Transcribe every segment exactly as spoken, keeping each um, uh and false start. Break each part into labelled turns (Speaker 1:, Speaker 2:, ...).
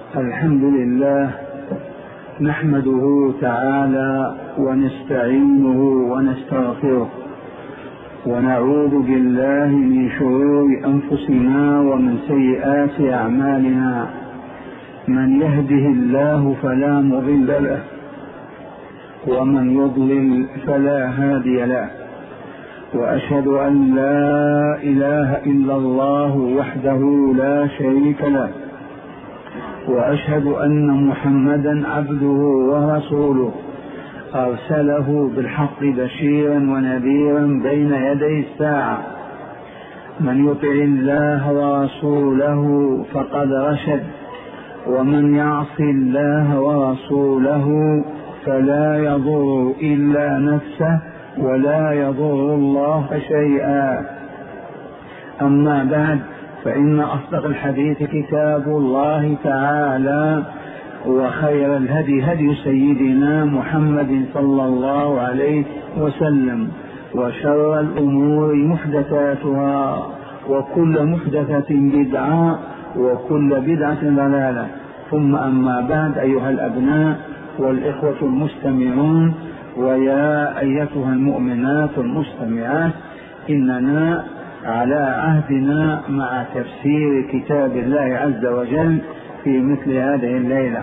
Speaker 1: الحمد لله نحمده تعالى ونستعينه ونستغفره ونعوذ بالله من شرور أنفسنا ومن سيئات أعمالنا. من يهده الله فلا مضل له ومن يضلل فلا هادي له، وأشهد أن لا إله إلا الله وحده لا شريك له، وأشهد أن محمدا عبده ورسوله أرسله بالحق بشيرا ونذيرا بين يدي الساعة. من يطع الله ورسوله فقد رشد، ومن يعص الله ورسوله فلا يضر إلا نفسه ولا يضر الله شيئا. أما بعد، فإن أصدق الحديث كتاب الله تعالى، وخير الهدي هدي سيدنا محمد صلى الله عليه وسلم، وشر الأمور محدثاتها، وكل محدثة بدعة، وكل بدعة ضلالة. ثم أما بعد، أيها الأبناء والإخوة المستمعون، ويا أيتها المؤمنات المستمعات، إننا على عهدنا مع تفسير كتاب الله عز وجل في مثل هذه الليلة،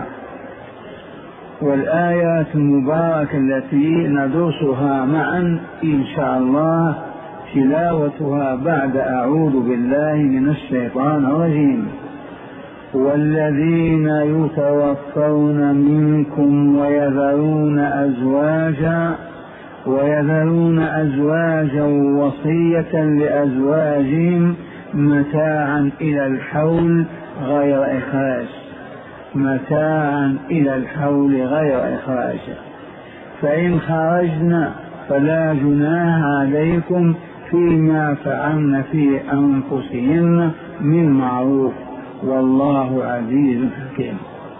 Speaker 1: والآيات المباركة التي ندرسها معا إن شاء الله تلاوتها بعد أعوذ بالله من الشيطان الرجيم. والذين يتوفون منكم ويذرون أزواجا ويذرون أزواجا وصية لأزواجهم متاعا إلى الحول غير إخراج متاعا إلى الحول غير إخراج فإن خرجنا فلا جناح عليكم فيما فعلن في أنفسهن من معروف، والله عزيز حكيم.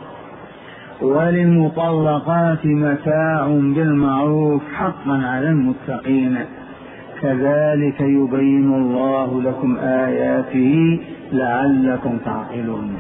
Speaker 1: وللمطلقات متاع بالمعروف حقا على المتقين، كذلك يبين الله لكم آياته لعلكم تعقلون.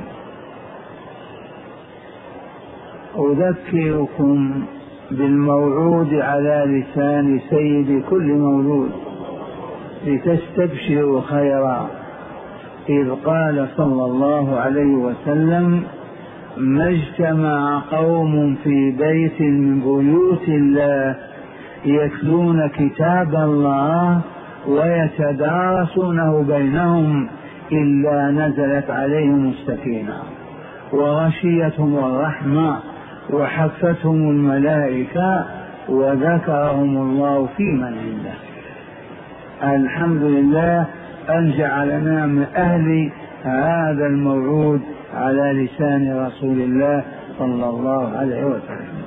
Speaker 1: أذكركم بالموعود على لسان سيد كل مولود لتستبشروا خيرا، إذ قال صلى الله عليه وسلم: ما اجتمع قوم في بيت من بيوت الله يتلون كتاب الله ويتدارسونه بينهم إلا نزلت عليهم السكينة وغشيتهم الرحمة وحفتهم الملائكة وذكرهم الله في من عنده. الحمد لله أن جعلنا من أهل هذا الموعود على لسان رسول الله صلى الله عليه وسلم.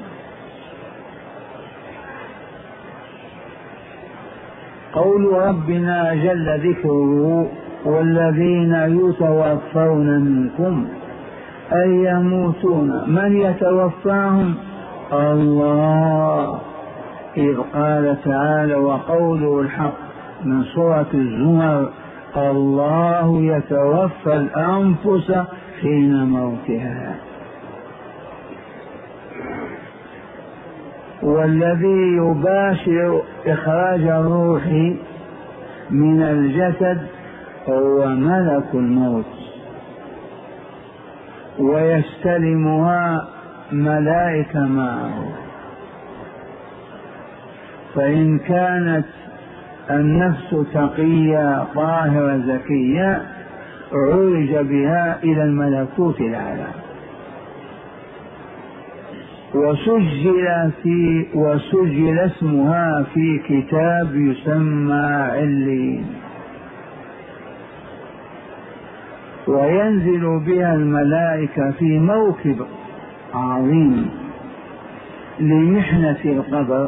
Speaker 1: قول ربنا جل ذكره: والذين يتوفون منكم أي يموتون. من يتوفاهم؟ الله، إذ قال تعالى: وقوله الحق من سورة الزمر: الله يتوفى الأنفس حين موتها. والذي يباشر إخراج الروح من الجسد هو ملك الموت، ويستلمها ملائكة معه. فإن كانت النفس تقية طاهرة زكية عرج بها إلى الملكوت الأعلى، وسجل في وسجل اسمها في كتاب يسمى عليين، وينزل بها الملائكة في موكب عظيم لمحنة القبر.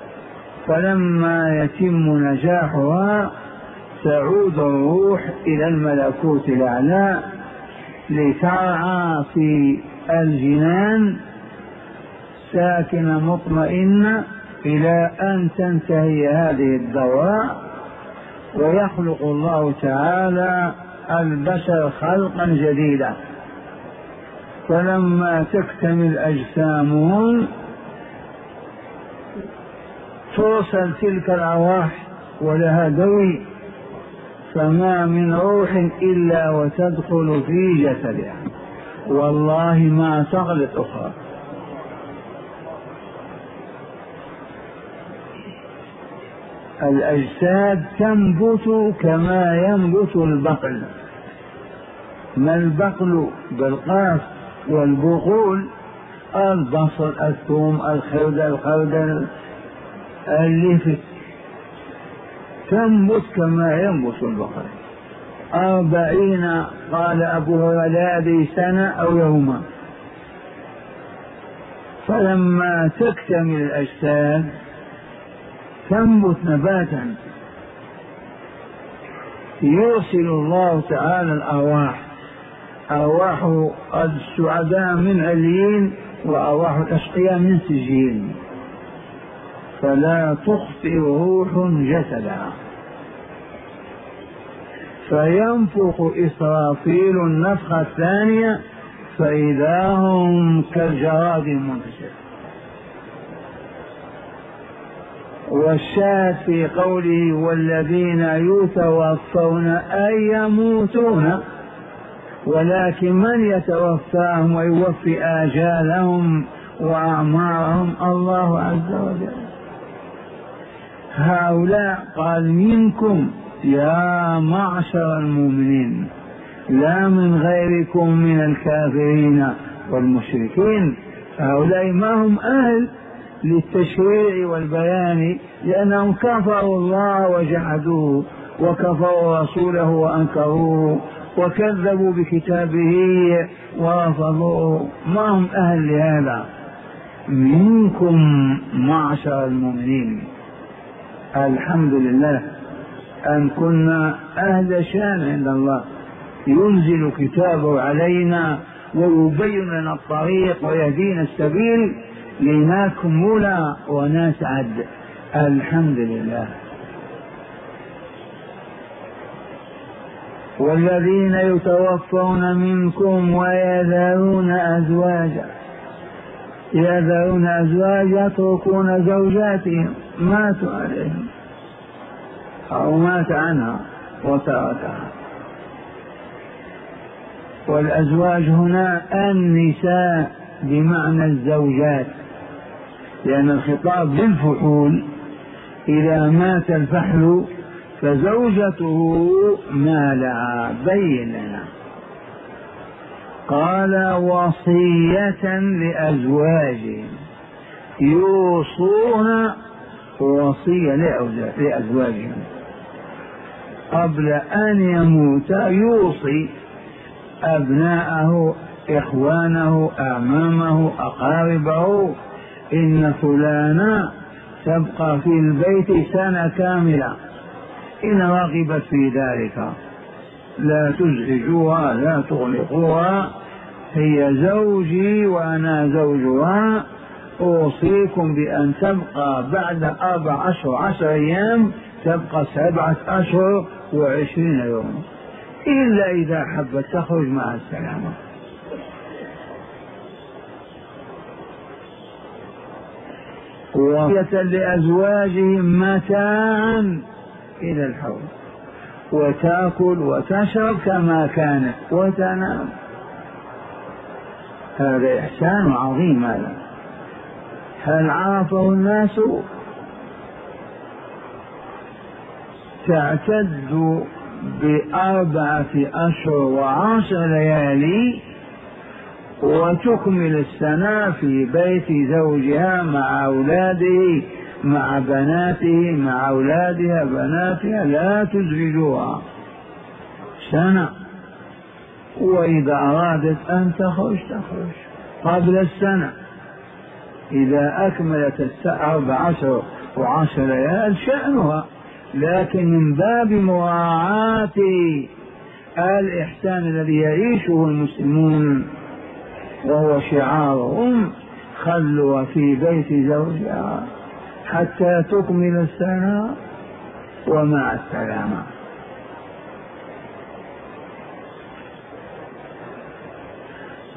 Speaker 1: فلما يتم نجاحها تعود الروح إلى الملكوت الأعلى لترعى في الجنان ساكنة مطمئنة إلى أن تنتهي هذه الدورة، ويخلق الله تعالى البشر خلقا جديدا. فلما تكتمل أجسامهم توصل تلك الأرواح ولها دوي، فما من روح إلا وتدخل في جسدها، والله ما تغلط أخرى. الأجساد تنبت كما ينبت البقل، ما البقل بالقاف، والبقول البصل الثوم الخردل الخردل اللفت، تنبت كما ينبت البقل. أربعين قال أبو هريرة سنة أو يوما. فلما تكتمل الأجساد تنبت نباتا، يرسل الله تعالى الأرواح، أرواح السعداء من عليين وأرواح الأشقياء من سجين، فلا تخطئ روح جسدها، فينفخ إسرافيل النفخة الثانية فإذا هم كالجراد المنتشر. والشاهد في قوله والذين يتوفون أي يموتون، ولكن من يتوفاهم ويوفي آجالهم وأعمارهم؟ الله عز وجل. هؤلاء قال منكم يا معشر المؤمنين، لا من غيركم من الكافرين والمشركين. هؤلاء ما هم أهل للتشريع والبيان، لأنهم كفروا الله وجحدوه، وكفروا رسوله وأنكروه، وكذبوا بكتابه ورفضوه، ما هم أهل لهذا. منكم معشر المؤمنين، الحمد لله أن كنا أهل شان عند الله، ينزل كتابه علينا ويبين لنا الطريق ويهدينا السبيل لنكمل ونسعد، الحمد لله. والذين يتوفون منكم ويذرون أزواجا، يذرون أزواجا يتركون زوجاتهم ماتوا عليهم أو مات عنها وتركها. والأزواج هنا النساء بمعنى الزوجات، لأن الخطاب للفحول، إذا مات الفحل فزوجته ما لها، بين لنا. قال وصية لأزواجهم، يوصون وصية لأزواجهم قبل أن يموت، يوصي أبناءه إخوانه أعمامه أقاربه إن فلانا تبقى في البيت سنة كاملة، إن رغبت في ذلك لا تزعجوها لا تغلقوها، هي زوجي وأنا زوجها، أوصيكم بأن تبقى بعد أربع أشهر عشر أيام تبقى سبعة أشهر وعشرين يوم، إلا إذا حبت تخرج مع السلامة. وصية لأزواجهم متاعا إلى الحول، وتأكل وتشرب كما كانت وتنام. هذا إحسان عظيم. هذا هل عرفه الناس؟ تعتد بأربعة أشهر وعشر ليالي وتكمل السنة في بيت زوجها مع أولاده مع بناته مع أولادها بناتها، لا تزعجوها سنة. وإذا أرادت أن تخرج تخرج قبل السنة، إذا أكملت أربع عشر وعشر ليال شأنها، لكن من باب مراعاة الإحسان الذي يعيشه المسلمون وهو شعارهم، خلوا في بيت زوجها حتى تكمل السنة ومع السلامة.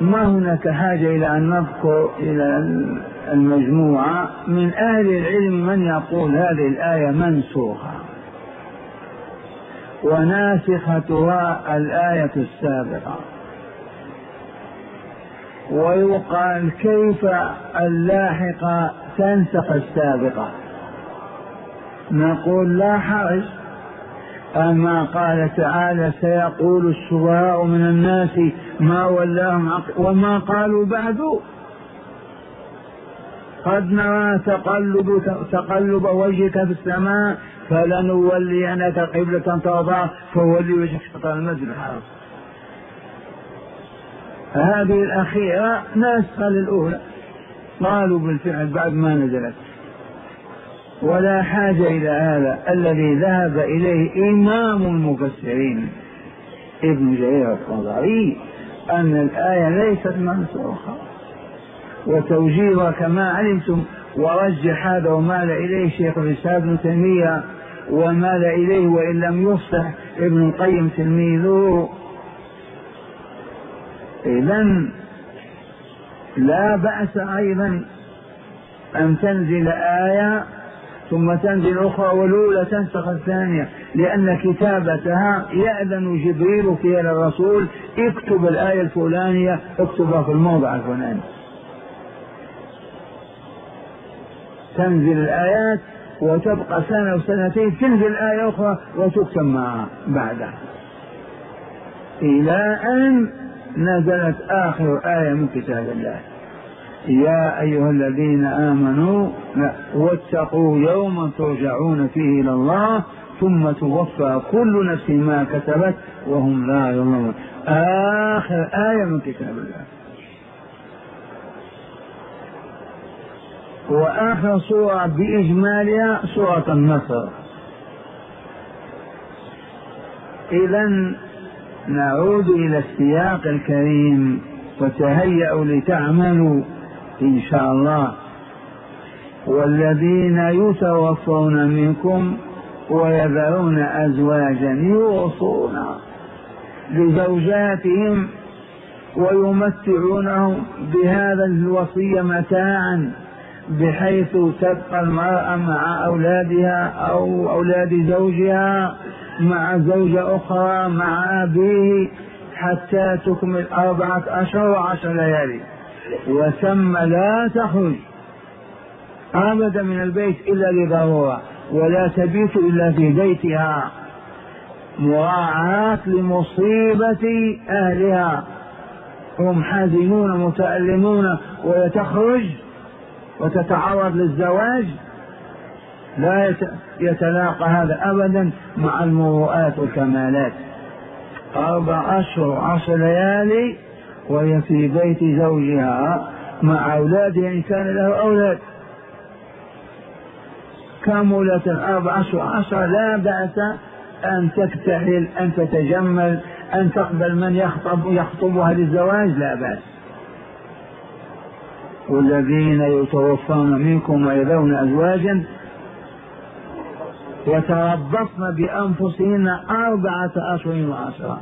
Speaker 1: ما هناك حاجة إلى أن نذكر إلى المجموعة من أهل العلم من يقول هذه الآية منسوخة وناسختها الآية السابقة، ويقال كيف اللاحقة تنسخ السابقة؟ نقول لا حرج، أما قال تعالى سيقول السفهاء من الناس ما ولاهم وما قالوا بعد قد نرى تقلب, تقلب وجهك في السماء فلنولينك قبلة ترضاها فولي وجهك شطر المسجد الحرام. هذه الأخيرة ناسخة للأولى، قالوا بالفعل بعد ما نزلت، ولا حاجة إلى هذا. الذي ذهب إليه إمام المفسرين ابن جرير الطبري أن الآية ليست منسوخة، وتوجيهها كما علمتم، ورجح هذا ومال إليه شيخ الإسلام ابن تيمية، ومال إليه وإن لم يصح ابن القيم تلميذه. إذن لا بأس أيضا أن تنزل آية ثم تنزل أخرى والأولى تنسخ الثانية، لأن كتابتها يأذن جبريل فيها للرسول اكتب الآية الفلانية اكتبها في الموضع الفلاني. تنزل الآيات وتبقى سنة وسنتين تنزل آية أخرى وتكتب معها بعدها، إلى أن نزلت آخر آية من كتاب الله: يا أيها الذين آمنوا واتقوا يوما ترجعون فيه إلى الله ثم توفى كل نفس ما كسبت وهم لا يظلمون. آخر آية من كتاب الله، وآخر سورة بإجمالها سورة النصر. إذن نعود إلى السياق الكريم: وتهيأوا لتعملوا إن شاء الله والذين يتوفون منكم ويذرون أزواجا يوصون لزوجاتهم ويمتعونهم بهذا الوصية متاعا، بحيث تبقى المرأة مع أولادها أو أولاد زوجها مع زوجة أخرى مع أبيه حتى تكمل أربعة أشهر وعشر ليالي، وثم لا تخرج أبدا من البيت إلا لضرورة، ولا تبيت إلا في بيتها، مراعاة لمصيبة أهلها، هم حزنون متألمون وتخرج وتتعرض للزواج، لا يتلاقى هذا أبدا مع المروءات والكمالات. أربع أشهر وعشر ليالي وهي في بيت زوجها مع أولادها إن كان له أولاد. كملت الأربع أشهر وعشر لا بأس أن تكتحل، أن تتجمل، أن تقبل من يخطب يخطبها للزواج، لا بأس. والذين يتوفون منكم ويذرون أزواجا يتربصن بأنفسهن أربعة أشهر وعشرة.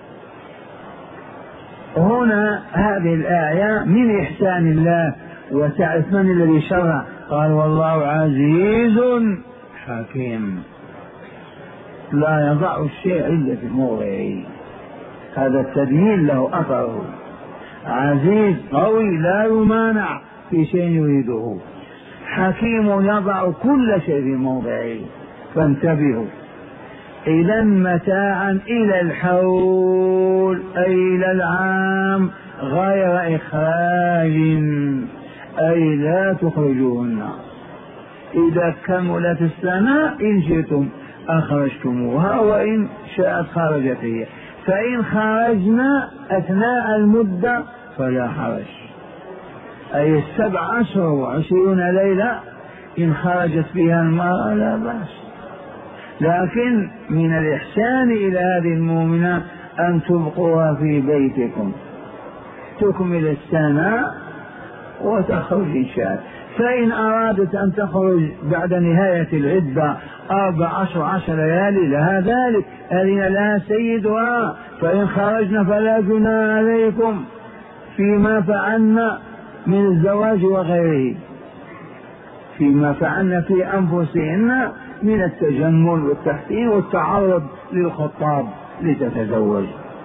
Speaker 1: هنا هذه الآية من إحسان الله، وتعرف من الذي شرع؟ قال والله عزيز حكيم لا يضع الشيء إلا في موضعه. هذا التدليل له أثره. عزيز قوي لا يمانع في شيء يريده، حكيم يضع كل شيء في موضعه. فانتبهوا. إذا متاعا إلى الحول أي إلى العام غير إخراج، أي لا تخرجوهن. إذا كملت السنة إن شئتم أخرجتموها وإن شاءت خرجت هي، فإن خرجنا أثناء المدة فلا حرج، أي السبع أشهر وعشرون ليلة إن خرجت فيها المرأة لا بأس. لكن من الإحسان إلى هذه المؤمنة أن تبقوها في بيتكم تكمل السنة وتخرج إن شاءت. فإن أرادت أن تخرج بعد نهاية العدة أربع أشهر عشر ليالي لها ذلك، أذن لها سيدها، فإن خرجنا فلا جناح عليكم فيما فعلنا من الزواج وغيره، فيما فعلنا في أنفسهن من التجمل والتحسين والتعرض للخطاب لتتزوج.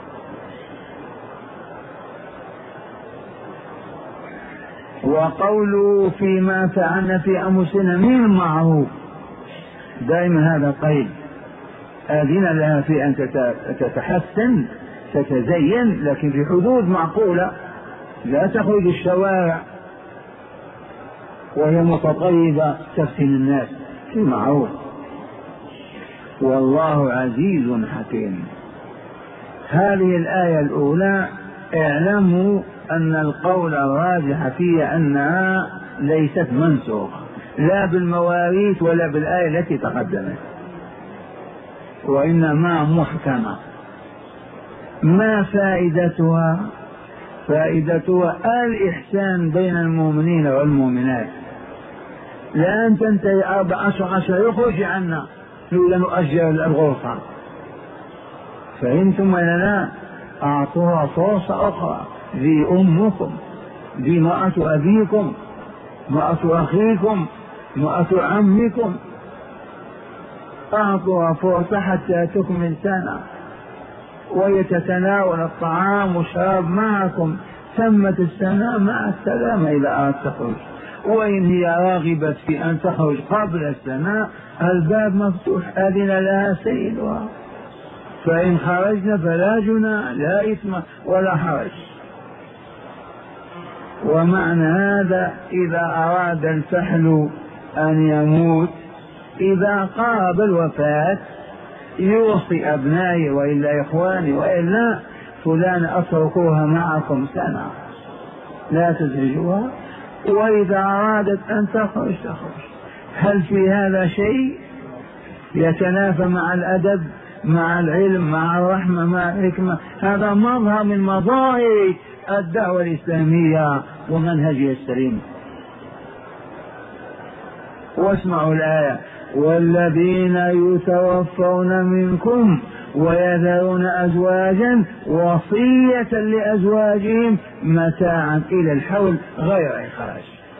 Speaker 1: وقوله فيما فعلنا في أنفسنا من المعروف، دائما هذا قيد، آذن لها في أن تتحسن تتزين، لكن في حدود معقولة، لا تخرج الشوارع وهي متطيبة تفتن الناس، في معروف. والله عزيز حكيم. هذه الآية الأولى اعلموا أن القول الراجح فيها أنها ليست منسوخة لا بالمواريث ولا بالآية التي تقدمت، وإنما محكمة. ما فائدتها؟ فائدتها الإحسان بين المؤمنين والمؤمنات. لأن تنتهي أربع عشر عشر يخرج عنا نقول نؤجل الغرفة، فهمتم ولا لا؟ أعطوها فرصة أخرى، ذي أمكم، ذي امرأة أبيكم، امرأة أخيكم، امرأة عمكم، أعطوها فرصة حتى تكمل سنة ويتتناول الطعام والشراب معكم، تمت السنة مع السلامة إذا أردت تخرج. وإن هي راغبت في أن تخرج قبل السنة الباب مفتوح، أذن لها سيدها، فإن خرجنا فلا جناح، لا إثم ولا حرج. ومعنى هذا إذا أراد الفحل أن يموت إذا قارب الوفاة يوصي أبنائي وإلا إخواني وإلا فلان أتركوها معكم سنة لا تزعجوها، وإذا أرادت أن تخرج تخرج. هل في هذا شيء يتنافى مع الأدب مع العلم مع الرحمة مع الحكمة؟ هذا مظهر من مظاهر الدعوة الإسلامية ومنهجها السليم. واسمعوا الآية: والذين يتوفون منكم ويذرون أزواجا وصية لأزواجهم متاعا إلى الحول غير إخراج.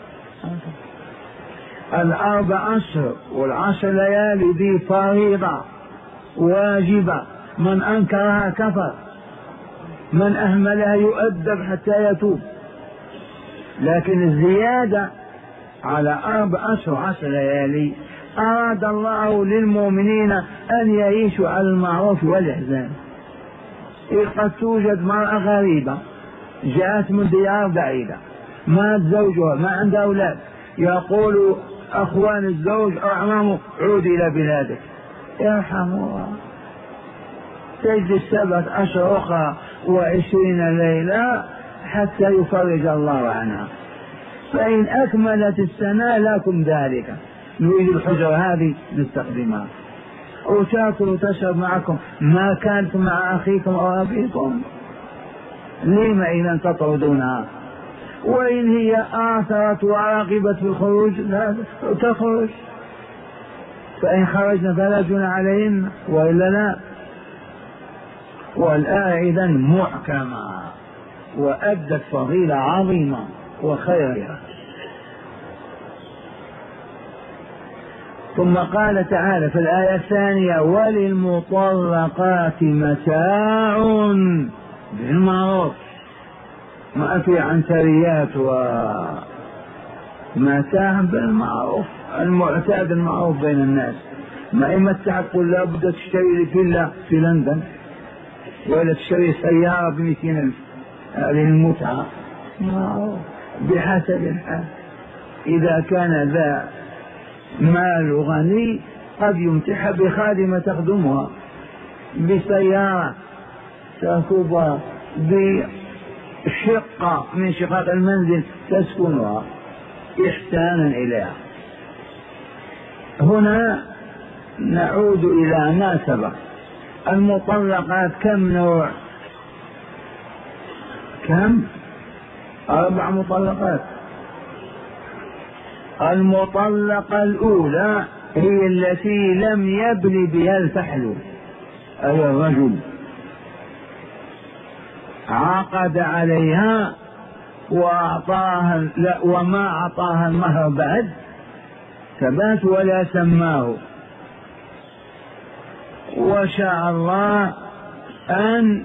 Speaker 1: الأربع أشهر والعشر ليالي دي فريضة واجبة، من أنكرها كفر، من أهملها يؤدب حتى يتوب. لكن الزيادة على أربع أشهر عشر ليالي أراد الله للمؤمنين أن يعيشوا على المعروف والإحسان. قد توجد مرأة غريبة جاءت من ديار بعيدة، مات زوجها ما عندها أولاد، يقول أخوان الزوج أعمامه عود إلى بلادك يرحمها، تجلس سبعة أشهر أخرى وعشرين ليلة حتى يفرج الله عنها. فإن أكملت السنة لكم ذلك، نريد الحجرة هذه نستخدمها، وتأكل وتشرب معكم ما كانت مع أخيكم أو أبيكم، لما إذا تطردونها؟ وإن هي آثرت وراغبت في الخروج لا تخرج، فإن خرجنا فلا جناح عليهن وإلا لا. والآية إذن محكمة وأدت فضيلة عظيمة وخيرها. ثم قال تعالى في الآية الثانية: وللمطلقات متاع بالمعروف، ما في عنتريات ومتاع بالمعروف، المعتاد المعروف بين الناس. ما يمتع تقول لا بد تشتري لي فيلا في لندن ولا تشتري سيارة بمئتين ألف، هذه المتعة بحسب الحال. إذا كان ذا مال غني قد يمتح بخادمة تخدمها، بسيارة تركبها، بشقة من شقق المنزل تسكنها إحسانا إليها. هنا نعود إلى ما سبق. المطلقات كم نوع؟ كم؟ أربع مطلقات. المطلقة الأولى هي التي لم يبن بها الفحل، أي الرجل عقد عليها وأعطاها لا وما أعطاها المهر بعد ثبات ولا سماه، وشاء الله أن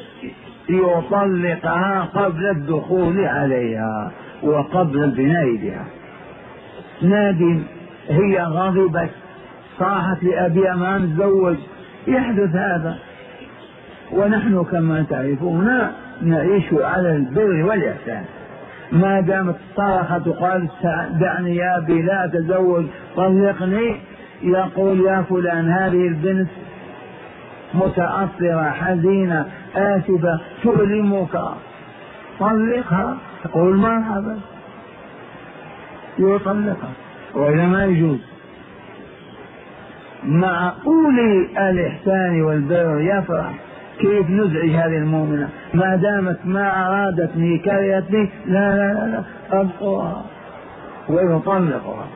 Speaker 1: يطلقها قبل الدخول عليها وقبل البناء بها. نادم هي غضبت صاحت لأبيها ما نتزوج، يحدث هذا. ونحن كما تعرفون نعيش على البر والإحسان، ما دامت صرخت وقالت دعني يا أبي لا أتزوج طلقني، يقول يا فلان هذه البنت متأثرة حزينة آسفة تؤلمك طلقها، تقول مرحبا يطلقها، وإذا ما يجوز. مع أولي الإحسان والبر يفرح كيف نزعج هذه المؤمنة ما دامت ما أرادتني كرهتني، لا لا لا, لا أبقوها ويطلقها.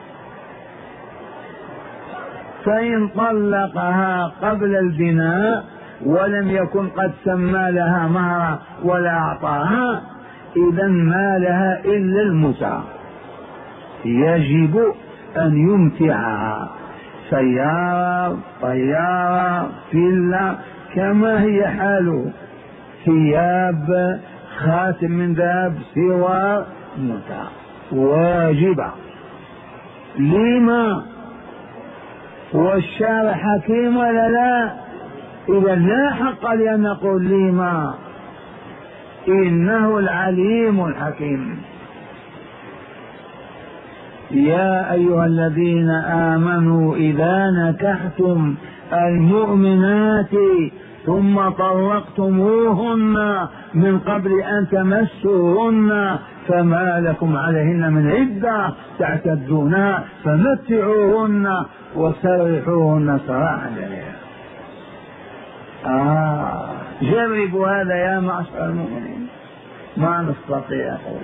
Speaker 1: فإن طلقها قبل البناء ولم يكن قد سمى لها مهرا ولا أعطاها، إذا ما لها إلا المتعة، يجب أن يمتعها سيارة طيارة فيلا كما هي حاله، ثياب خاتم من ذهب سوى متعة واجبة. لما؟ والشارع حكيم ولا لا؟ إذا لا حق لأن نقول لما، إنه العليم الحكيم. يا أيها الذين آمنوا إذا نكحتم المؤمنات ثم طلقتموهن من قبل أن تمسوهن فما لكم عليهن من عدة تعتدونها فمتعوهن وسرحوهن سراحا جميلا. آه جربوا هذا يا معشر المؤمنين، ما نستطيع قوله.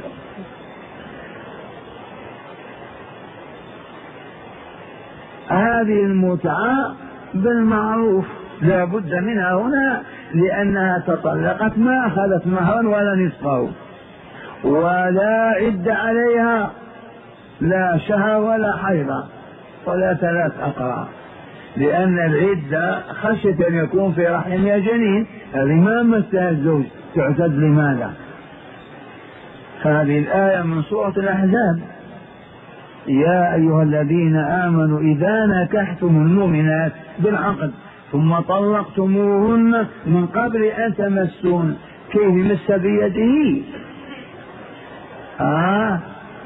Speaker 1: هذه المتعة بالمعروف لا بد منها هنا، لأنها تطلقت ما أخذت مهرا ولا نصفه ولا عد عليها لا شهر ولا حيضة ولا ثلاث أقراء، لأن العدة خشية أن يكون في رحمها جنين، هذه ما مسها الزوج تعتد لماذا؟ هذه الآية من سورة الأحزاب. يا أيها الذين آمنوا إذا نكحتم المؤمنات بالعقد ثم طلقتموهن من قبل أن تمسون، كيف مس بيده؟ آه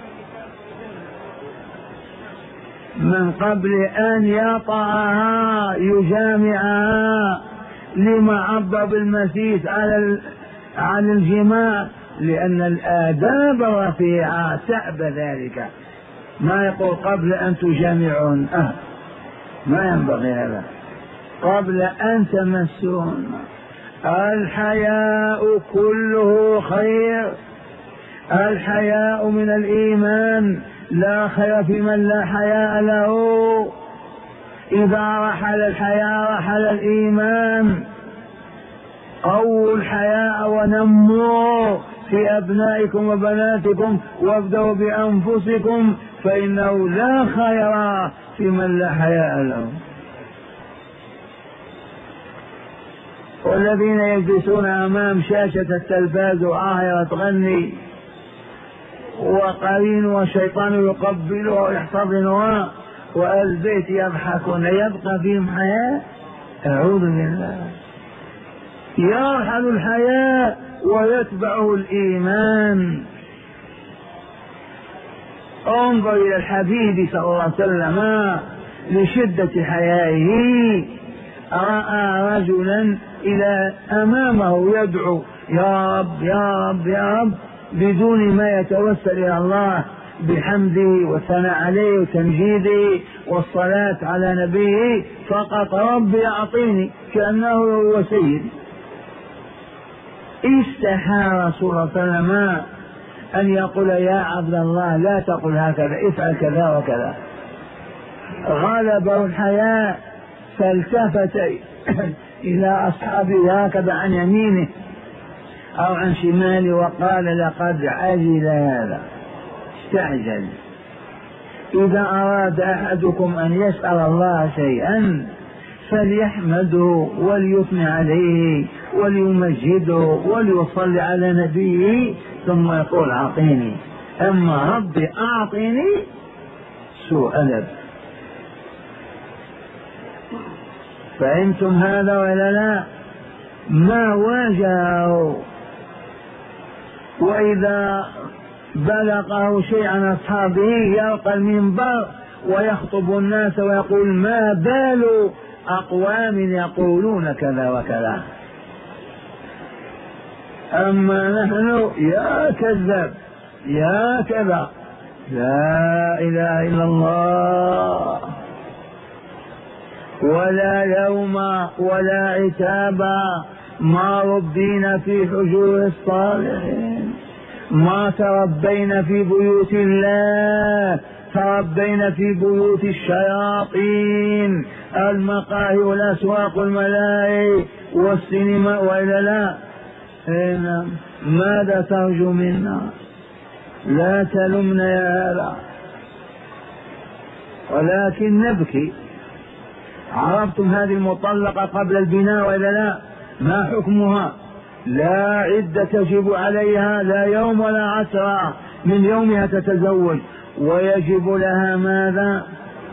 Speaker 1: من قبل أن يطعها يجامعها. لما عبر بالمسيس على على الجماع؟ لأن الآداب الرفيعة تأبى ذلك، ما يقول قبل أن تجامعون، أه ما ينبغي هذا، قبل أن تمسون. الحياء كله خير، الحياء من الإيمان، لا خير في من لا حياء له. إذا رحل الحياء رحل الإيمان. قووا الحياء ونموا في أبنائكم وبناتكم وابدأوا بأنفسكم فإنه لا خير في من لا حياء له. والذين يجلسون أمام شاشة التلفاز وعاهرة تغني وقرين وشيطان يقبلها ويحتضنها والبيت يضحكون، يبقى فيهم حياء؟ أعوذ بالله. يرحل الحياء ويتبعه الإيمان. انظر إلى الحبيب صلى الله عليه وسلم لشدة حيائه، رأى رجلا إلى أمامه يدعو يا رب يا رب يا رب بدون ما يتوسل إلى الله بحمده والثناء عليه وتمجيده والصلاة على نبيه، فقط ربي أعطيني، كأنه هو سيد. استحى رسول الله صلى الله عليه وسلم أن يقول يا عبد الله لا تقل هكذا، افعل كذا وكذا. غلبه الحياء فالتفت إلى أصحابه هكذا عن يمينه أو عن شماله وقال لقد عجل هذا، استعجل. إذا أراد أحدكم أن يسأل الله شيئا فليحمده وليثني عليه وليمجده وليصلي على نبيه ثم يقول أعطيني. أما ربي أعطيني سوء أدب. فهمتم هذا ولا لا؟ ما واجهه. وإذا بلغه شيء عن أصحابه يلقى المنبر ويخطب الناس ويقول ما بال أقوام يقولون كذا وكذا. أما نحن يا كذاب يا كذا، لا إله إلا الله، ولا يوم ولا عتاب، ما ربينا في حجور الصالحين، ما تربينا في بيوت الله، تربينا في بيوت الشياطين، المقاهي والأسواق والملاهي والسينما. وإلا لا إيه ماذا ترجو منا؟ لا تلمنا يا هذا، ولكن نبكي. عرفتم هذه المطلقة قبل البناء وإلا لا؟ ما حكمها؟ لا عدة تجب عليها، لا يوم ولا عشرة من يومها تتزوج، ويجب لها ماذا؟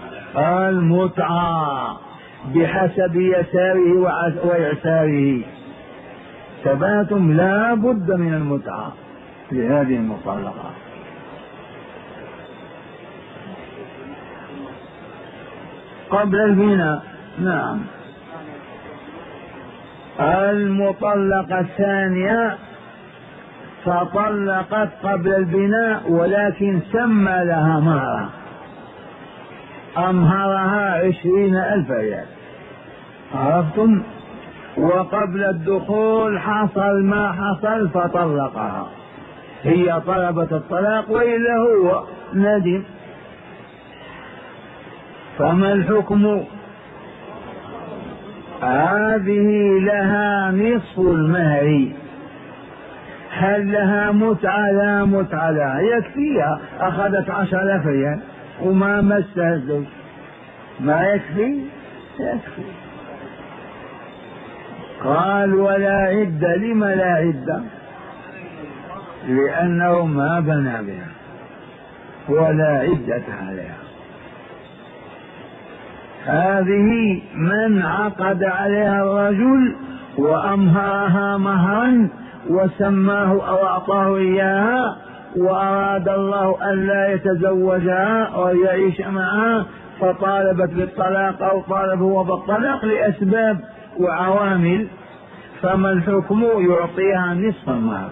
Speaker 1: المتعة بحسب يساره وإعساره. ثباتم لا بد من المتعة لهذه المطلقة. قبل البناء. نعم. المطلقة الثانية فطلقت قبل البناء ولكن سمى لها مهرا، أمهرها عشرين ألف ريال. عرفتم؟ وقبل الدخول حصل ما حصل فطلقها، هي طلبت الطلاق وإلا هو ندم. فما الحكم؟ هذه لها نصف المهر. هل لها متعة؟ لا متعة لها، يكفيها، أخذت عشر آلاف ريال وما مسها الزوج، ما يكفي؟ يكفي. قال ولا عدة. لم لا عدة؟ لأنه ما بنى بها ولا عدة عليها. هذه من عقد عليها الرجل وأمهرها مهرا وسماه أو أعطاه إياها، وأراد الله أن لا يتزوجها ويعيش معها فطالبت بالطلاق أو طالب هو بالطلاق لأسباب وعوامل، فما الحكم؟ يعطيها نصف المهر،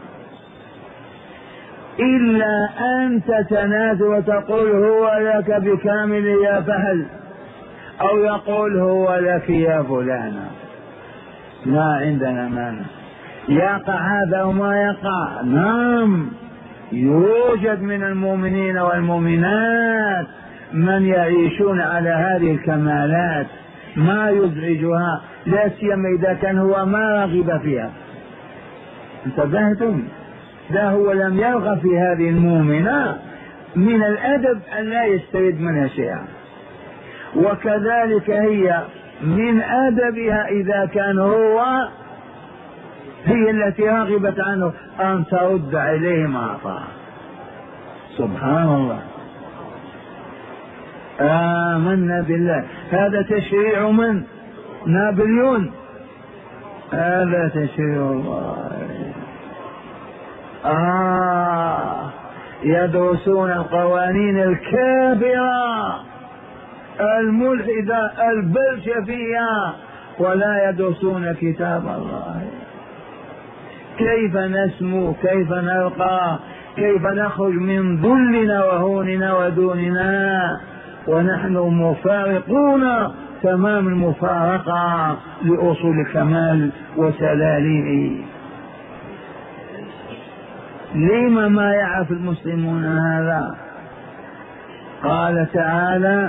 Speaker 1: إلا أن تتنازل وتقول هو لك بكامل يا فهل، أو يقول هو لك يا فلانة، ما عندنا مانع. يقع هذا وما يقع. نعم، يوجد من المؤمنين والمؤمنات من يعيشون على هذه الكمالات ما يزعجها، لا سيما إذا كان هو ما رغب فيها. انتبهتم؟ لا هو لم يرغب في هذه المؤمنة، من الأدب أن لا يسترد منها شيئا، وكذلك هي من أدبها إذا كان هو هي التي رغبت عنه أن ترد عليه ما أعطاه. سبحان الله. آمنا بالله. هذا تشريع من؟ نابليون. هذا تشريع الله. آه يدرسون القوانين الكافرة الملحدة البلشفية ولا يدرسون كتاب الله. كيف نسمو؟ كيف نرقى؟ كيف نخرج من ذلنا وهوننا ودوننا ونحن مفارقون تمام المفارقة لأصول الكمال وسلالمه؟ لما ما يعرف المسلمون هذا؟ قال تعالى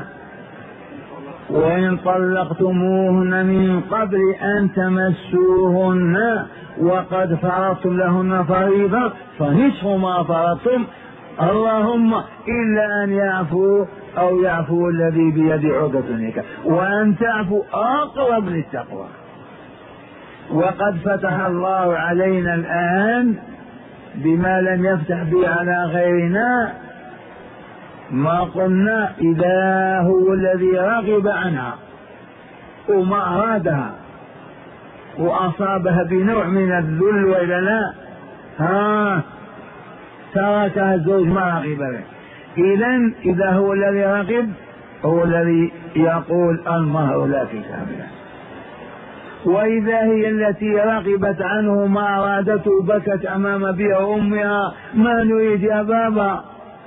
Speaker 1: وإن طلقتموهن من قبل أن تمسوهن وقد فرضتم لهن فريضة فنصف ما فرضتم اللهم إلا أن يعفو أو يعفو الذي بيد عقدة النكاح وأن تعفو أقرب للتقوى. وقد فتح الله علينا الآن بما لم يفتح به على غيرنا، ما قلنا إذا هو الذي رغب عنها وما أرادها وأصابها بنوع من الذل وإلا لا ها تركها الزوج ما رغب به. إذن إذا هو الذي رغب هو الذي يقول المهر لا كاملة. وإذا هي التي رغبت عنه ما أرادته بكت أمام أبيها وأمها ما نريد يا بابا،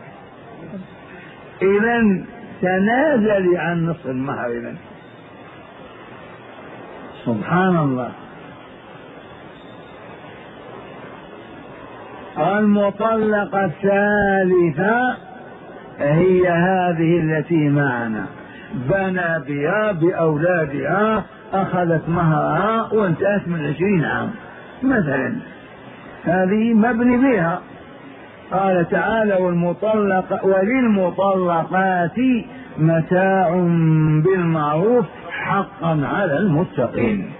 Speaker 1: إذن تنازلي عن نصف المهر. إذن سبحان الله. المطلقة الثالثة هي هذه التي معنا، بنى بها بأولادها، أخذت مهرها وانتهت من عشرين عام مثلا، هذه مبني بها. قال تعالى والمطلق وللمطلقات متاع بالمعروف حقا على المتقين.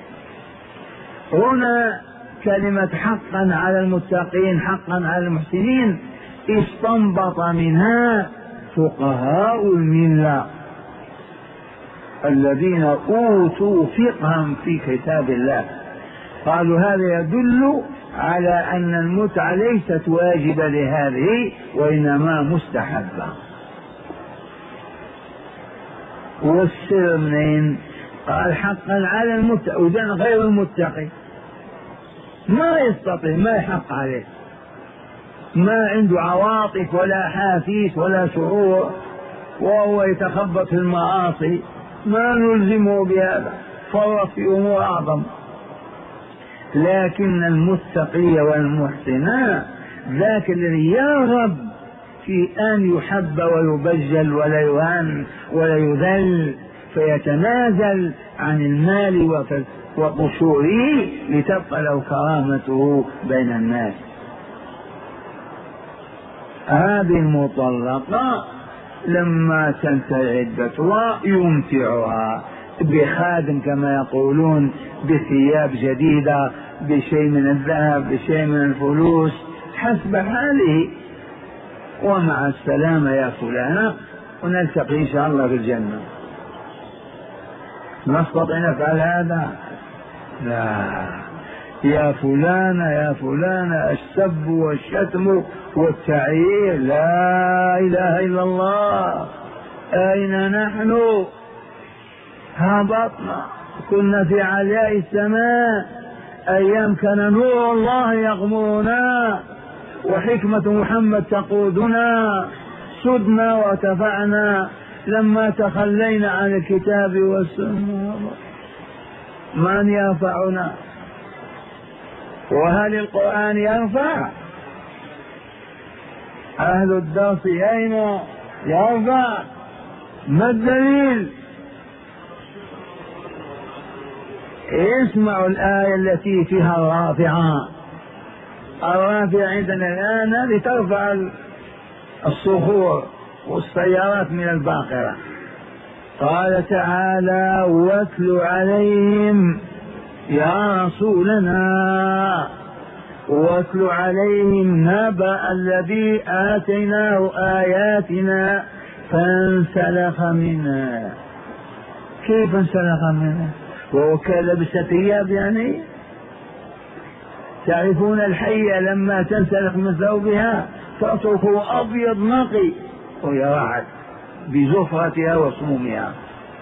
Speaker 1: هنا كلمة حقا على المتقين حقا على المحسنين استنبط منها فقهاء الملة الذين أوتوا فقها في كتاب الله، قالوا هذا يدل على أن المتعة ليست واجبة لهذه وإنما مستحبة. والسر منين؟ قال حقا على المتقي، وإذن غير المتقي ما يستطيع، ما يحق عليه، ما عنده عواطف ولا حافيس ولا شعور وهو يتخبط في المعاصي، ما نلزمه بهذا، فرط في أمور أعظم. لكن المتقي والمحسن ذاك الذي يرغب في أن يحب ويبجل ولا يهان ولا يذل، فيتنازل عن المال وقشوره لتبقى له كرامته بين الناس. هذه المطلقة لما تنتهي عدتها يمتعها بخادم كما يقولون، بثياب جديدة، بشيء من الذهب، بشيء من الفلوس حسب حاله، ومع السلامة يا فلانة، ونلتقي إن شاء الله في الجنة. نستطيع نفعل هذا؟ لا. يا فلانة يا فلانة السب والشتم والتعيير لا إله إلا الله. أين نحن؟ هبطنا، كنا في علياء السماء أيام كان نور الله يغمرنا وحكمة محمد تقودنا، سدنا وارتفعنا. لما تخلينا عن الكتاب والسنة من يرفعنا؟ وهل القرآن يرفع؟ أهل الدرس أين يرفع؟ ما الدليل؟ اسمعوا الآية التي فيها الرافعة. الرافعة عندنا الآن لترفع الصخور والسيارات من الباقرة. قال تعالى واتل عليهم يا رسولنا واتل عليهم نبأ الذي آتيناه آياتنا فانسلخ منها. كيف انسلخ منها؟ وهو كان لبس ثياب يعني؟ تعرفون الحية لما تنسلخ من ثوبها تتركه أبيض نقي ويرعد بزفرتها وسمومها.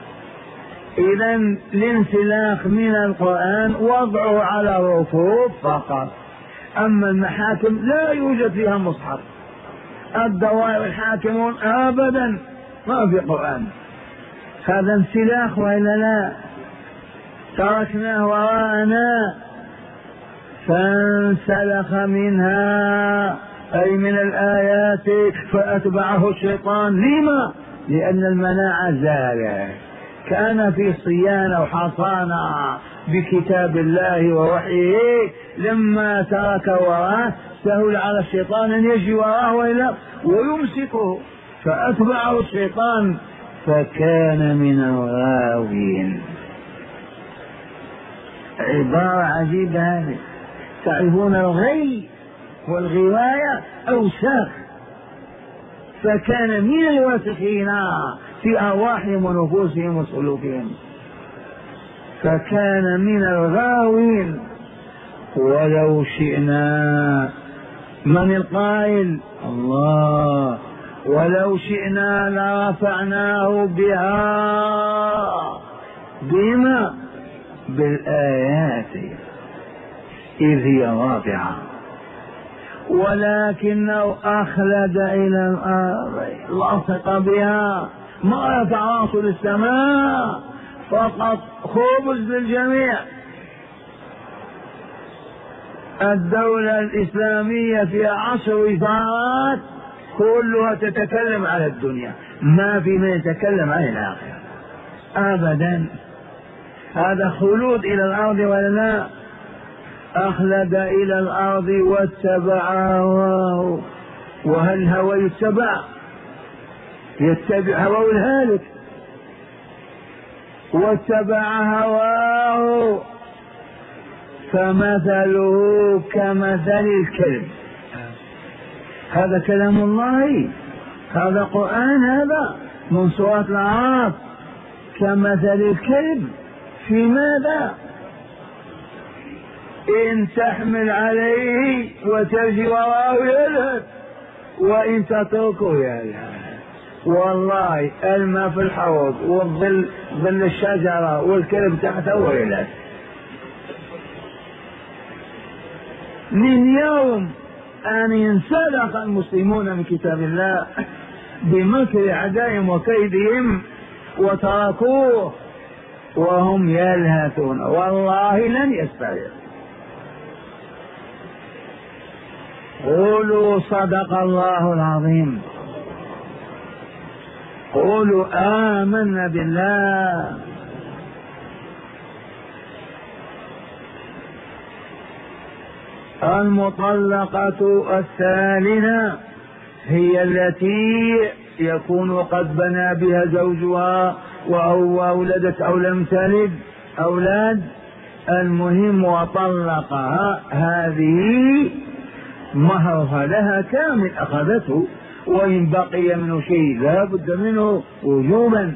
Speaker 1: إذن الانسلاخ من القرآن وضعه على الرفوف فقط، أما المحاكم لا يوجد فيها مصحف. الدوائر الحاكمون أبدا ما في قرآن. هذا انسلاخ وإلا لا؟ تركناه وراءنا. فانسلخ منها أي من الآيات فأتبعه الشيطان. لما؟ لأن المناعة زالت، كان في صيانة وحصانة بكتاب الله ووحيه لما ترك وراه سهل على الشيطان أن يجي وراه ويمسكه، فأتبعه الشيطان فكان من الغاوين. عبارة عجيبة هذه. تعرفون الغي والغواية أوساخ، فكان من الواسخين في أرواحهم ونفوسهم وسلوكهم، فكان من الغاوين. ولو شئنا، من القائل؟ الله. ولو شئنا لرفعناه بها، بما؟ بالآيات إذ هي رافعة، ولكنه أخلد إلى الأرض لصق بها، ما رفع راسه للسماء، فقط خبز للجميع. الدولة الإسلامية في عشر وزارات كلها تتكلم على الدنيا، ما في من يتكلم عن الآخرة أبدا. هذا خلود إلى الأرض ولا لا؟ أخلد إلى الأرض واتبع هواه. وهل هوى يتبع؟ يتبع هواه الهالك. واتبع هواه فمثله كمثل الكلب. هذا كلام الله، هذا قرآن، هذا من سورة الأعراف. كمثل الكلب في ماذا؟ إن تحمل عليه وتجي وراءه يلهث، وإن تتركه يلهث. والله الماء في الحوض والظل ظل الشجرة والكلب تحته يلهث. من يوم أن انسلخ المسلمون من كتاب الله بمكر أعدائهم وكيدهم وتركوه وهم يلهثون، والله لن يستطيعوا. قولوا صدق الله العظيم. قولوا آمنا بالله. المطلقة الثالثة هي التي يكون قد بنى بها زوجها أو ولدت أو لم تلد أولاد، المهم وطلقها، هذه مهرها لها كامل أخذته، وإن بقي منه شيء لا بد منه وجوبا،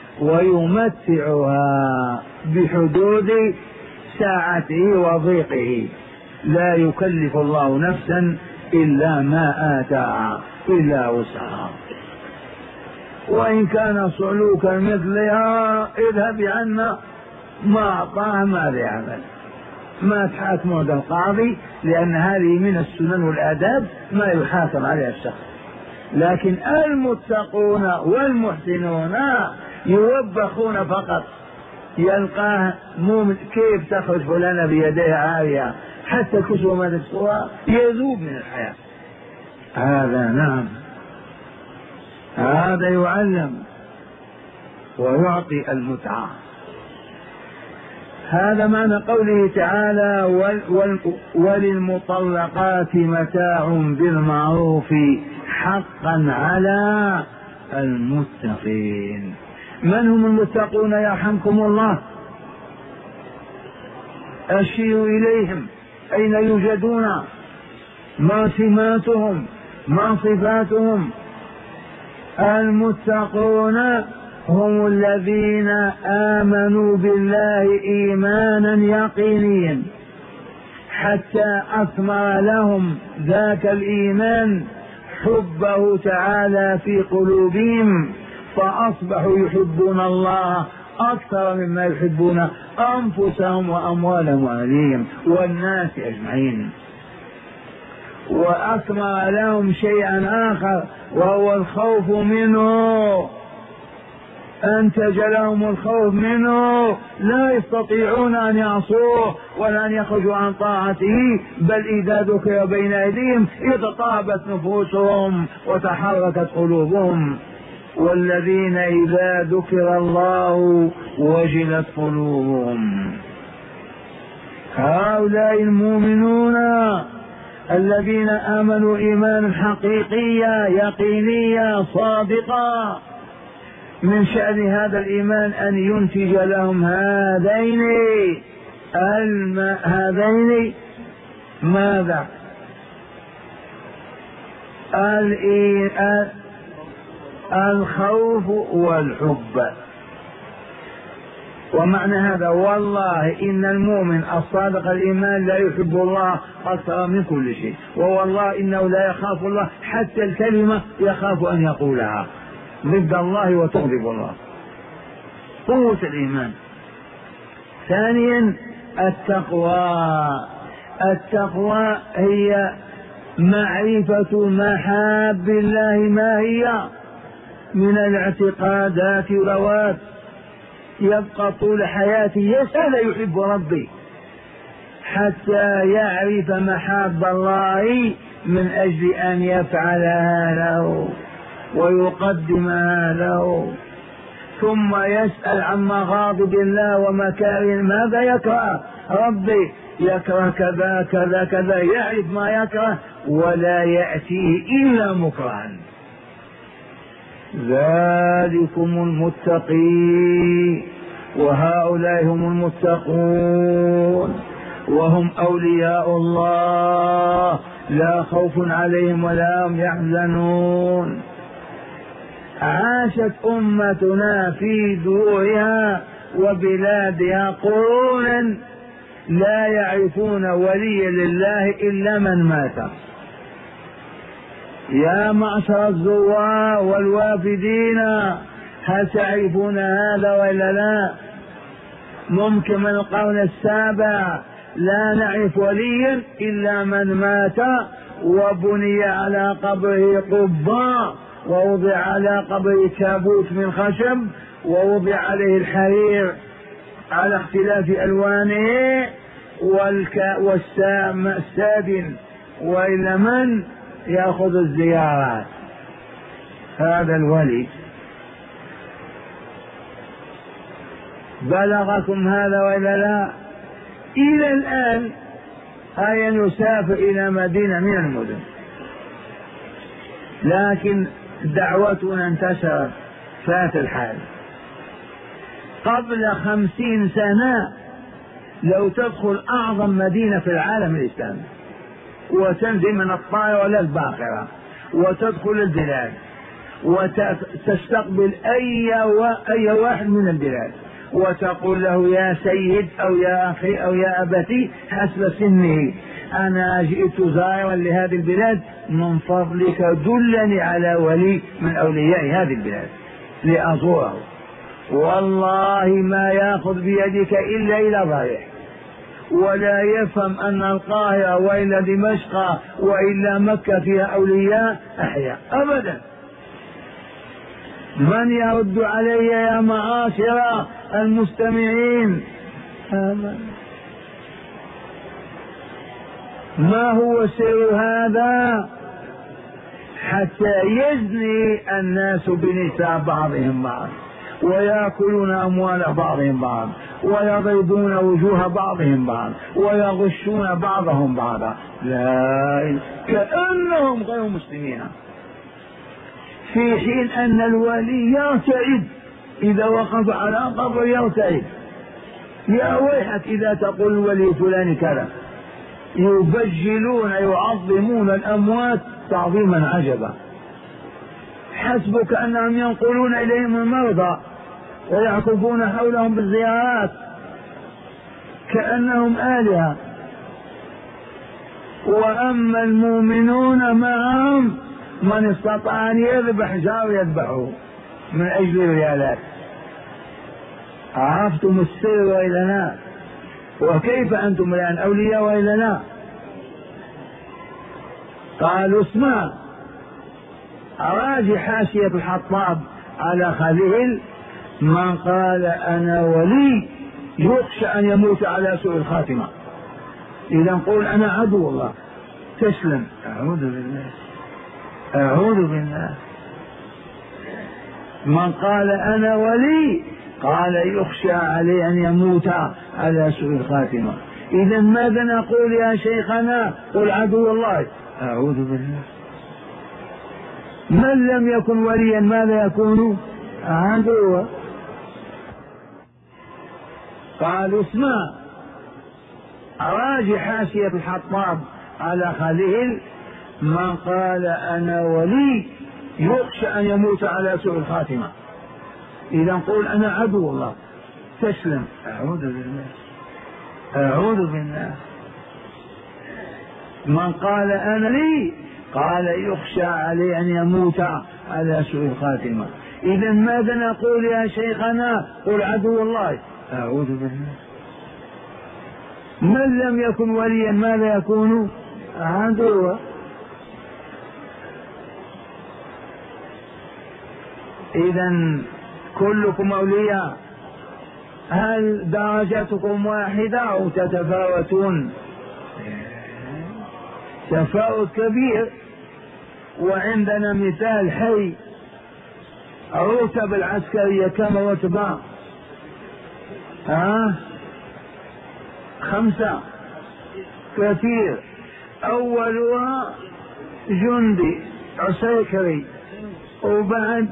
Speaker 1: ويمتعها بحدود ساعته وضيقه، لا يكلف الله نفسا إلا ما آتاها إلا وسعها. وإن كان سلوكا مثلها اذهب عنا، ما أعطاها ما ليعمل، ما تحاكم عند القاضي، لأن هذه من السنن والآداب ما يحاكم عليها الشخص. لكن المتقون والمحسنون يوبخون فقط، يلقاه مؤمن كيف تخرج فلانة بيديها عارية حتى كسوة ما تكسوها، يذوب من الحياة. هذا نعم، هذا يعلم ويعطي المتعة. هذا معنى قوله تعالى وللمطلقات متاع بالمعروف حقا على المتقين. من هم المتقون يرحمكم الله؟ أشيروا إليهم، أين يوجدون؟ ما سماتهم؟ ما صفاتهم؟ المتقون هم الذين آمنوا بالله إيمانا يقينيا حتى أثمر لهم ذاك الإيمان حبه تعالى في قلوبهم، فأصبحوا يحبون الله أكثر مما يحبون أنفسهم وأموالهم وأهليهم والناس أجمعين. وأثمر لهم شيئا آخر وهو الخوف منه، أنتج لهم الخوف منه، لا يستطيعون أن يعصوه ولا أن يخرجوا عن طاعته، بل إذا ذكر بين أيديهم اضطربت نفوسهم وتحركت قلوبهم. والذين إذا ذكر الله وجلت قلوبهم هؤلاء المؤمنون الذين آمنوا إيمانا حقيقيا يقينيا صادقا، من شأن هذا الإيمان أن ينتج لهم هذين الم... هذين ماذا؟ الخوف والحب. ومعنى هذا والله إن المؤمن الصادق الإيمان لا يحب الله أكثر من كل شيء، ووالله إنه لا يخاف الله حتى الكلمة يخاف أن يقولها ضد الله وتغضب الله. قوة الإيمان. ثانيا التقوى. التقوى هي معرفة محاب الله ما هي من الاعتقادات والروات، يبقى طول حياته يسأل يحب ربي حتى يعرف محاب الله من أجل أن يفعلها له ويقدمها له، ثم يسأل عن مغاضب الله ومكاره، ماذا يكره ربي؟ يكره كذا كذا كذا، يعرف ما يكره ولا يأتيه إلا مكرها. ذلكم المتقي وهؤلاء هم المتقون وهم أولياء الله لا خوف عليهم ولا هم يحزنون. عاشت أمتنا في دورها وبلادها قرونا لا يعرفون وليا لله إلا من مات. يا معشر الزوار والوافدين هل تعرفون هذا ولا لا؟ ممكن من القرن السابع لا نعرف وليا إلا من مات وبني على قبره قبة ووضع على قبره تابوت من خشب ووضع عليه الحرير على اختلاف ألوانه والسادن، وإلا من يأخذ الزيارات. هذا الولي. بلغكم هذا وإلا لا؟ إلى الآن هيا يسافر إلى مدينة من المدن، لكن دعوتنا انتشرت فات الحال. قبل خمسين سنة لو تدخل أعظم مدينة في العالم الإسلامي وتنزل من الطائرة ولا الباخرة وتدخل البلاد وتستقبل أي, أي واحد من البلاد وتقول له يا سيد أو يا أخي أو يا أبتي حسب سنه، أنا جئت زائرا لهذه البلاد، من فضلك دلني على ولي من أولياء هذه البلاد لأزوره. والله ما يأخذ بيدك إلا إلى ضريح، ولا يفهم أن القاهرة وإلا دمشق وإلا مكة فيها أولياء أحياء أبدا. من يرد علي يا معاشر المستمعين؟ آمين. ما هو سر هذا؟ حتى يزني الناس بنساء بعضهم بعض ويأكلون أموال بعضهم بعض ويضربون وجوه بعضهم بعض ويغشون بعضهم بعضا، لا كأنهم غير مسلمين، في حين أن الولي يرتعد إذا وقف على قبر، يرتعد. يا ويحك إذا تقول الولي فلان كذا. يبجلون يعظمون الأموات تعظيما عجبا، حسبك أنهم ينقلون إليهم المرضى ويعكفون حولهم بالزيارات كأنهم آلهة. وأما المؤمنون معهم من استطاع أن يذبح جار يذبحه من أجل الريالات. عرفتم السر وإلا لا؟ وكيف أنتم الآن أولياء وإلا لا؟ قالوا اسمع، أراجي حاشية الحطاب على خليل، من قال أنا ولي يخشى أن يموت على سوء الخاتمة. إذا نقول أنا عدو الله تسلم. أعوذ بالله أعوذ بالله. من قال أنا ولي قال يخشى عليه أن يموت على سوء الخاتمة. إذا ماذا نقول يا شيخنا؟ قل عدو الله. أعوذ بالله. من لم يكن وليا ماذا يكون؟ عدوا. قالوا اسمع، راجع حاشية الحطاب على خليل: من قال أنا ولي يخشى أن يموت على سوء الخاتمة. إذا نقول أنا عدو الله تسلم. أعوذ بالله، أعوذ بالله. من قال أنا لي قال يخشى عليه أن يموت على سوء الخاتمة. إذا ماذا نقول يا شيخنا؟ قل عدو الله. أعوذ بالله. من لم يكن وليا ماذا يكون؟ عدوا. إذا كلكم أولياء. هل درجتكم واحدة أو تتفاوتون؟ تفاوت كبير. وعندنا مثال حي: الرتب العسكرية كم رتبة؟ ها؟ خمسة. كثير. أولها جندي عسكري، وبعد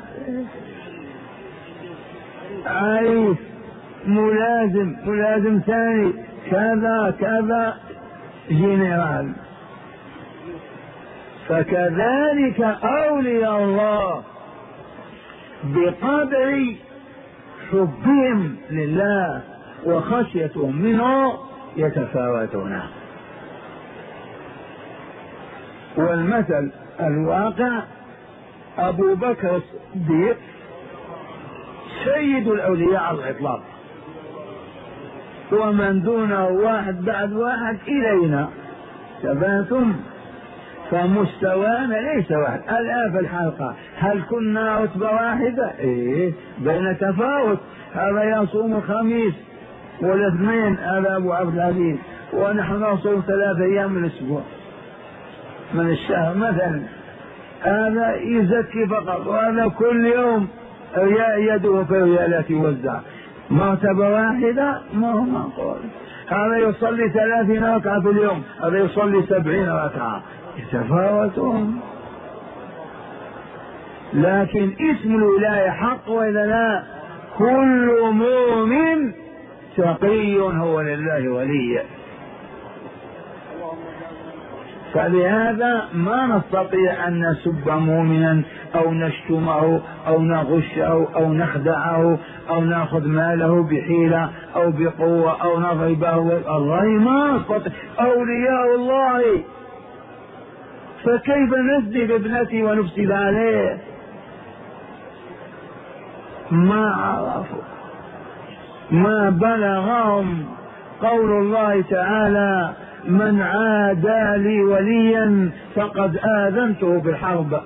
Speaker 1: عريف، ملازم، ملازم ثاني، كذا كذا، جنرال. فكذلك أولياء الله بقدر حبهم لله وخشيتهم منه يتفاوتون. والمثل الواقع: أبو بكر الصديق سيد الأولياء على الإطلاق، ومن دونه واحد بعد واحد إلينا. تباتم. فمستوانا ليس واحد. الآن في الحلقة هل كنا رتبة واحدة؟ إيه، بين تفاوت. هذا يصوم الخميس والاثنين، هذا أبو عبد العزيز، ونحن نصوم ثلاثة أيام من الأسبوع من الشهر مثلا. هذا يزكي فقط، وهذا كل يوم يده في ريالات يوزع. مرتبة واحدة ما هو معقول. هذا يصلي ثلاثين ركعة في اليوم، هذا يصلي سبعين ركعة. يتفاوتون. لكن اسم الولاية حق وإلا لا؟ كل مؤمن تقي هو لله ولي. فلهذا ما نستطيع أن نسب مؤمنا أو نشتمه أو نغشه أو نخدعه أو نأخذ ماله بحيلة أو بقوة أو نضربه. الله ما نستطيع. أولياء الله. فكيف نسدد ابنتي ونفسد عليه؟ ما عرفوا، ما بلغهم قول الله تعالى: من عادى لي وليا فقد آذنته بالحرب.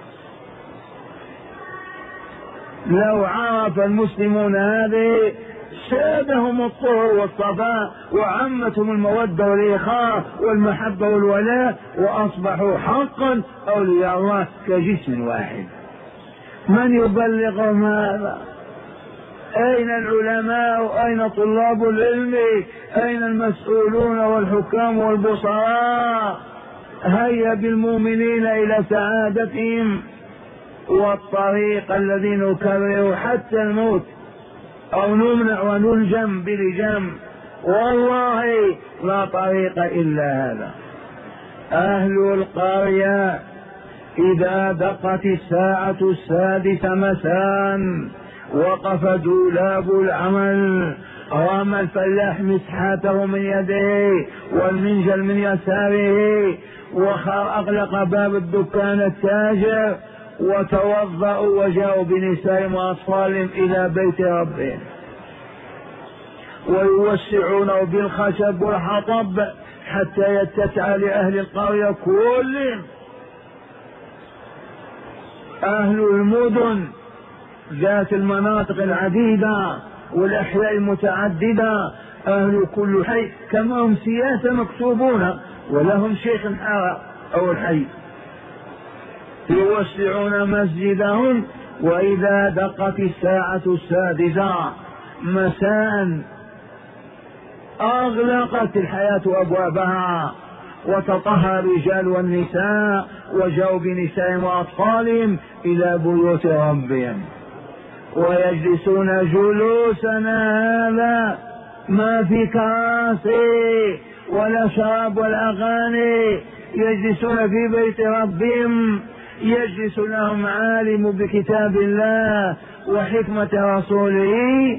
Speaker 1: لو عرف المسلمون هذه سادهم الطهر والصفاء، وعمتهم المودة والإخاء والمحبة والولاء، وأصبحوا حقا أولياء الله كجسم واحد. من يبلغهم هذا؟ أين العلماء؟ أين طلاب العلم؟ أين المسؤولون والحكام والبصراء؟ هيا بالمؤمنين إلى سعادتهم. والطريق الذي نكرره حتى الموت أو نمنع ونلجم بلجام، والله لا طريق إلا هذا. أهل القرية إذا دقت الساعة السادسة مساء وقف دولاب العمل، رمى الفلاح مسحاته من يده والمنجل من يساره، وأغلق باب الدكان التاجر، وتوضأوا وجاءوا بنسائهم وأطفالهم إلى بيت ربهم، ويوسعونه بالخشب والحطب حتى يتسع لأهل القرية كلهم. أهل المدن ذات المناطق العديدة والأحياء المتعددة، أهل كل حي كما هم سياسة مكتوبون ولهم شيخ الحارة أو الحي، يوسعون مسجدهم. وإذا دقت الساعة السادسة مساء أغلقت الحياة أبوابها، وتطهر الرجال والنساء وجاءوا بنسائهم وأطفالهم إلى بيوت ربهم، ويجلسون جلوسنا هذا ما في كراسي ولا شراب ولا أغاني، يجلسون في بيت ربهم، يجلس لهم عالم بكتاب الله وحكمة رسوله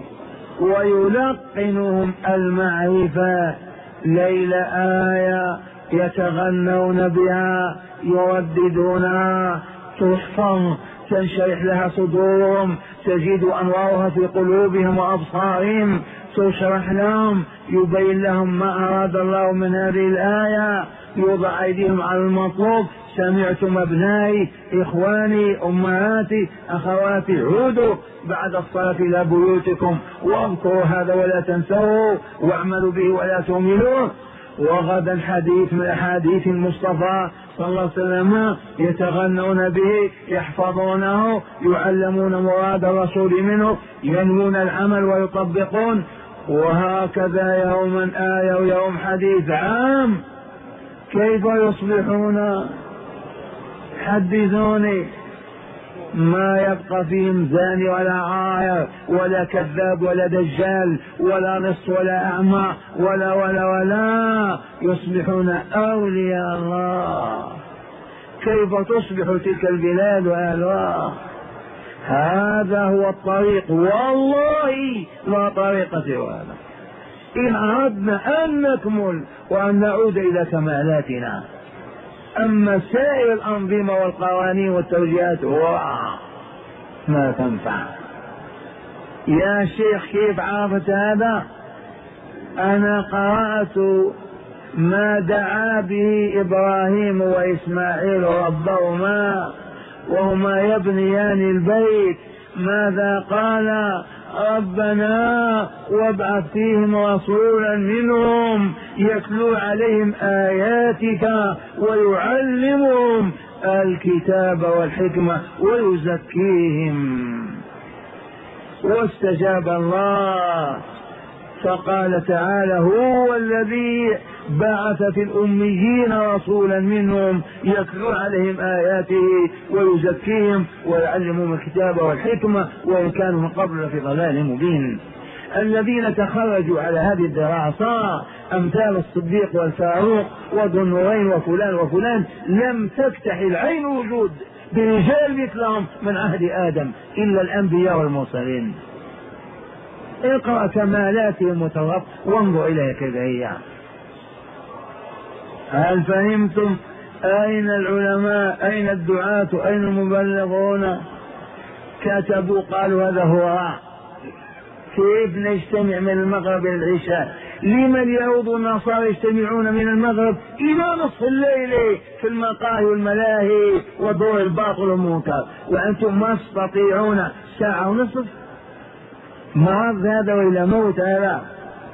Speaker 1: ويلقنهم المعرفة. ليل آية يتغنون بها يرددونها، تحفظ تنشرح لها صدورهم، تجد أنوارها في قلوبهم وأبصارهم، تشرح لهم، يبين لهم ما أراد الله من هذه الآية، يوضع أيديهم على المطلوب. سمعتم أبنائي إخواني أمهاتي أخواتي، عودوا بعد الصلاة إلى بيوتكم واذكروا هذا ولا تنسوه، واعملوا به ولا تهملوه. وغدا حديث من أحاديث المصطفى صلى الله عليه وسلم يتغنون به، يحفظونه، يعلمون مراد الرسول منه، ينمون العمل ويطبقون. وهكذا يوما آية ويوم حديث عام. كيف يصبحون؟ حدثوني. ما يبقى فيهم زاني ولا عاير ولا كذاب ولا دجال ولا نص ولا أعمى ولا ولا ولا يصبحون أولياء الله. كيف تصبح تلك البلاد وأهلها؟ هذا هو الطريق، والله لا طريق سوى هذا إن أردنا أن نكمل وأن نعود إلى كمالاتنا. أما سائر الأنظمة والقوانين والتوجيهات ما تنفع. يا شيخ كيف عرفت هذا؟ أنا قرأت ما دعا به إبراهيم وإسماعيل ربهما وهما يبنيان البيت. ماذا قال؟ ربنا وابعث فيهم رسولا منهم يتلو عليهم آياتك ويعلمهم الكتاب والحكمة ويزكيهم. واستجاب الله فقال تعالى هو الذي بعث في الأميين رسولا منهم يتلو عليهم آياته ويزكيهم ويعلمهم الكتاب والحكمة وإن كانوا من قبل في ضلال مبين. الذين تخرجوا على هذه الدراسة أمثال الصديق والفاروق وذو النورين وفلان وفلان لم تفتح العين وجود برجال مثلهم من عهد آدم إلا الأنبياء والمرسلين. اقرأ كمالاتهم وتوقف وانظر إليها كيف هي. هل فهمتم؟ أين العلماء؟ أين الدعاة؟ أين المبلغون؟ كتبوا قالوا هذا هو. كيف نجتمع من المغرب إلى العشاء؟ لما اليهود والنصارى يجتمعون من المغرب إلى نصف الليل في المقاهي والملاهي ودور الباطل والمنكر، وأنتم ما تستطيعون ساعة ونصف؟ مرض هذا وإلى موت هذا.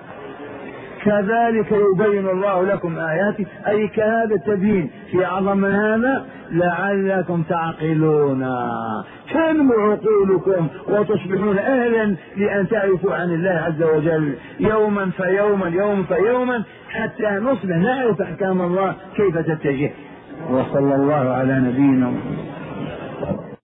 Speaker 1: كذلك يبين الله لكم آياته، أي كهذا التبيين في أعظم من هذا لعلكم تعقلون، تنمو عقولكم وتصبحون أهلا لأن تعرفوا عن الله عز وجل يوما فيوما يوما فيوما حتى نصبح نعرف أحكام الله كيف تتجه. وصلى الله على نبينا محمد.